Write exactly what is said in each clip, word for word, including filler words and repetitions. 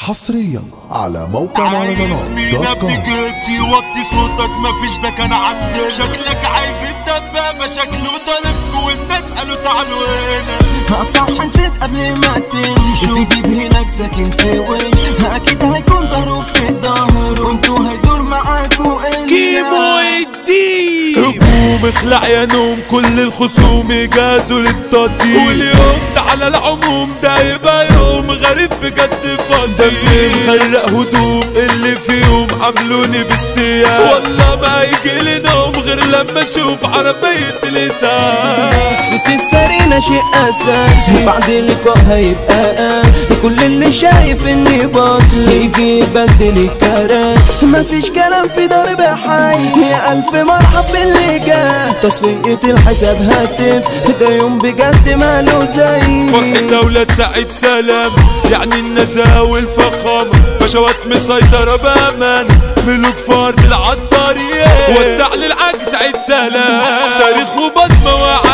حصريا على موقع مهرجانات مين ابني جيتي وطي صوتك مفيش ده كان عندي شكلك عايز الدبابة شكله ضربك والناس قالوا تعالوا هنا صح نسيت قبل ما تمشوا في جيب هناك ساكن في وش اكيد هيكون ضهره في ظهره وانتوا هيدور معاكوا كيمو الدين هجوم اخلع يا نوم كل الخصوم جازوا للتقدير واليوم ده على العموم ده يبقى يوم غريب بجد فظيع مغرق هدوم اللي فيهم عملوني باستياء والله ما هيجي لي نوم غير لما اشوف عربية الاسعاف صوت السرينة شيء اساسي بعد اللقاء هيبقى قاسي كل اللي شايف اني باطل يجي يبدل الكراسي مفيش كلام في ضرب حي يا الف مرحب باللي جاي تصفية الحساب هاتف ده يوم بجد ماله زي فرحة دولة سعيد سلام يعني النزاهة والفخامة بشوات مسيطرة بأمان ملوك فرد العطارية وسع للعجز عيد سلام تاريخ وبصمة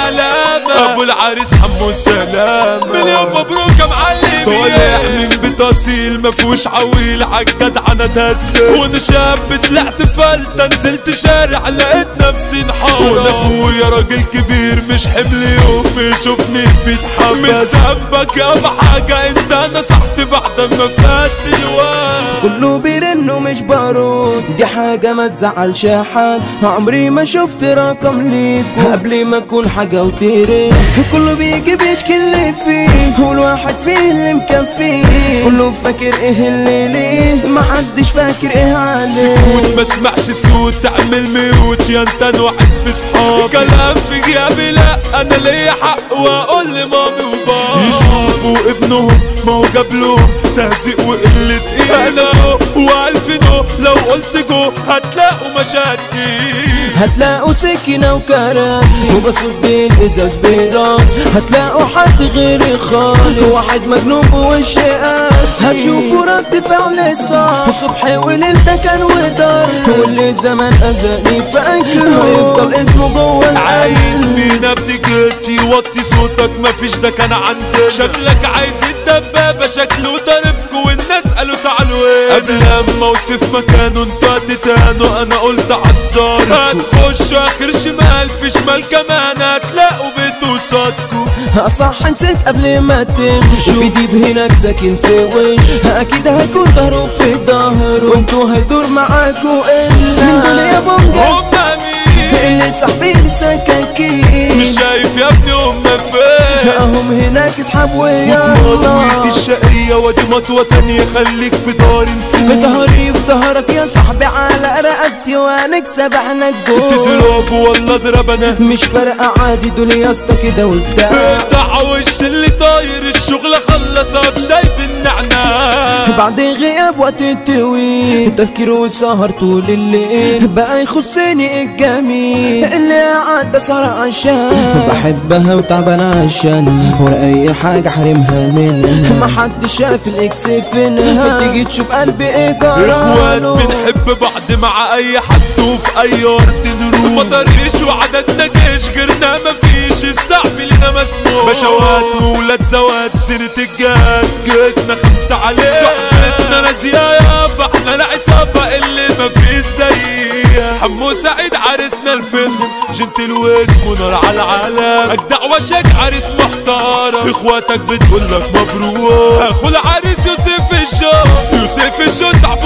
وعلامة أبو العريس حمو سلام مليون مبروك يا معلم طالع من بيت أصيل مفهوش عويل عالجدع أنا دسس وأنا شاب طلعت فلتة نزلت شارع لقيت نفسي انحارة وأنا أبويا راجل كبير مش حمل يوم يشوفني في اتحمس مش ذنبك يا حاجة أنت نصحت بعد ما فات الوقت كله بيرن ومش بارود دي حاجة ما تزعلش حد عمري ما شفت رقم ليكو قبل ما اكون حاجة وترن كله بيجي بيشكي اللي فيه والواحد فيه اللي مكفيه كله فاكر ايه اللي ليه محدش فاكر ايه عليه سكوت ما اسمعش صوت تعمل ميوت يا انت واحد في صحابي كلام في جيابي لا انا ليا حق واقول لمامي وبابا يشوفوا ابنهم ما هو جاب لهم تهزيق وقلة قيمة والف نو لو قلت جو هتلاقوا مشاهد سين هتلاقوا سكينة وكراسي وبصوت بالإزاز براس هتلاقوا حد غيري خالص واحد مجنون بوش قاسي هتشوفوا رد فعل صح الصبح وليل ده كان ودار واللي زمان أذاني فاكره هيفضل اسمه جوه القلب عايز مين ابني جيتي وطي صوتك مفيش ده كان عندي شكلك عايز الدبابة شكله ضربكوا والناس قالوا تعالوا ايه قبل اما اوصف مكانه انتوا اديتانه انا قلت عالزار هتخشوا اخر شمال في شمال كمان هتلاقوا بيته صادكوا صح نسيت قبل ما تمشوا في ديب هناك ساكن في وش اكيد هيكون ظهره في ظهره وانتوا هيدور معاكوا الا من دول يا بونجا هم مين اللي صاحبين السكاكين مش شايف يا ابني هم فين هم هناك اصحاب ويا الله الشقية ودي مطوة تانية خليك في دار الفوق ظهري في ظهرك يا صاحبي على رقبتي ونكسب احنا الجول تضرب ولا اضرب انا مش فارقة عادي دول يا اسطى كده وبتاع اقطع وش اللي طاير الشغل خلصها بشاي بالنعناع بعد غياب وقت طويل تفكير وسهر طول الليل بقى يخصني الجميل اللي قعد اسهر عشان بحبها وتعبان عشان ولا اي حاجة حرمها منها ما حد شاف الاكس فينها تيجي تشوف قلبي ايه جراله اخوات بنحب بعض مع اي حد وفي اي ارض نروح ما طريش وعددنا جيش غيرنا مفيش الصعب لنا مسموح بشوات وولاد زوات سنة الجهاد جيتنا خمسة عليه صحبتنا نازية يابا احنا العصابة اللي مفيش زيها حمو سعيد عريسنا الفخم جنتل واسمه نار على العالم اجدع وشك عريس محترم اخواتك بتقولك مبروك اخو العريس يوسف الشو يوسف الشو صاحبه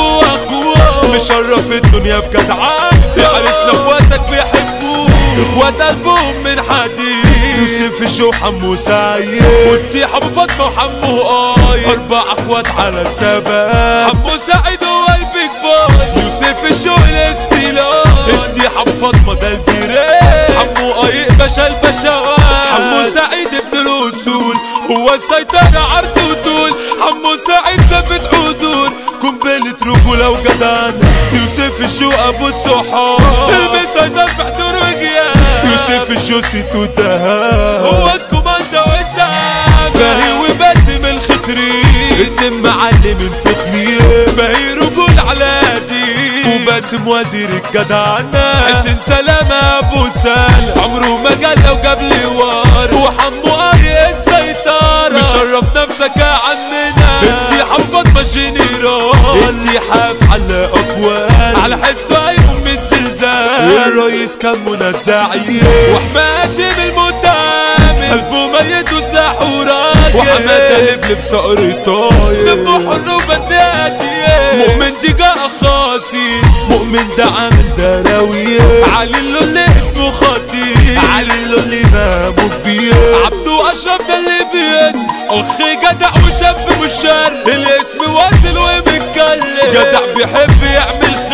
واخوه مشرف الدنيا بجدعان يا عريسنا اخواتك بيحبوه اخوات قلبهم من حديد يوسف الشو حمو سعيد وانتي حبو فاطمة وحمو قايد اربع اخوات على الثبات حمو سعيد هو البيج بوي يوسف الشو الاكسيلون انتي حبو فاطمة ده البيرين حمو قايد باشا البشوات حمو سعيد ابن الاصول هو السيطرة عرض وطول حمو سعيد ثبت حدود قنبلة رجولة وجدعان يوسف الشو ابو الصحاب المسيطر في حضور وجيان يوسف الشو سيتو الدهان هو الكوماندا والسعاد باهي وباسم الخطري اتنين معلمين فخمين باهي رجول على دين وباسم وزير الجدعنة حسين سلامة ابو سال عمره ما جال لو جاب لي وار وحمو قايد السيطرة مشرف نفسك يا عمنا انتي حب فاطمة جنرال اللي حاف على اقوال على حسه يوم من زلزال الرئيس كان منزعي وحماشي بالمتهم قلبه ميت وسلاحه راجل وحمادة لبلب صقر طاير دمه حر وبداتي مؤمن دي جاء خاصي مؤمن ده عامل دراوية علي اللي اسمه خطير علي اللي نامه كبير عبدو اشرف ده اللي بيس اخي جدع وشاب مش شر الاسم واصل ومتكلم جدع بيحب يعمل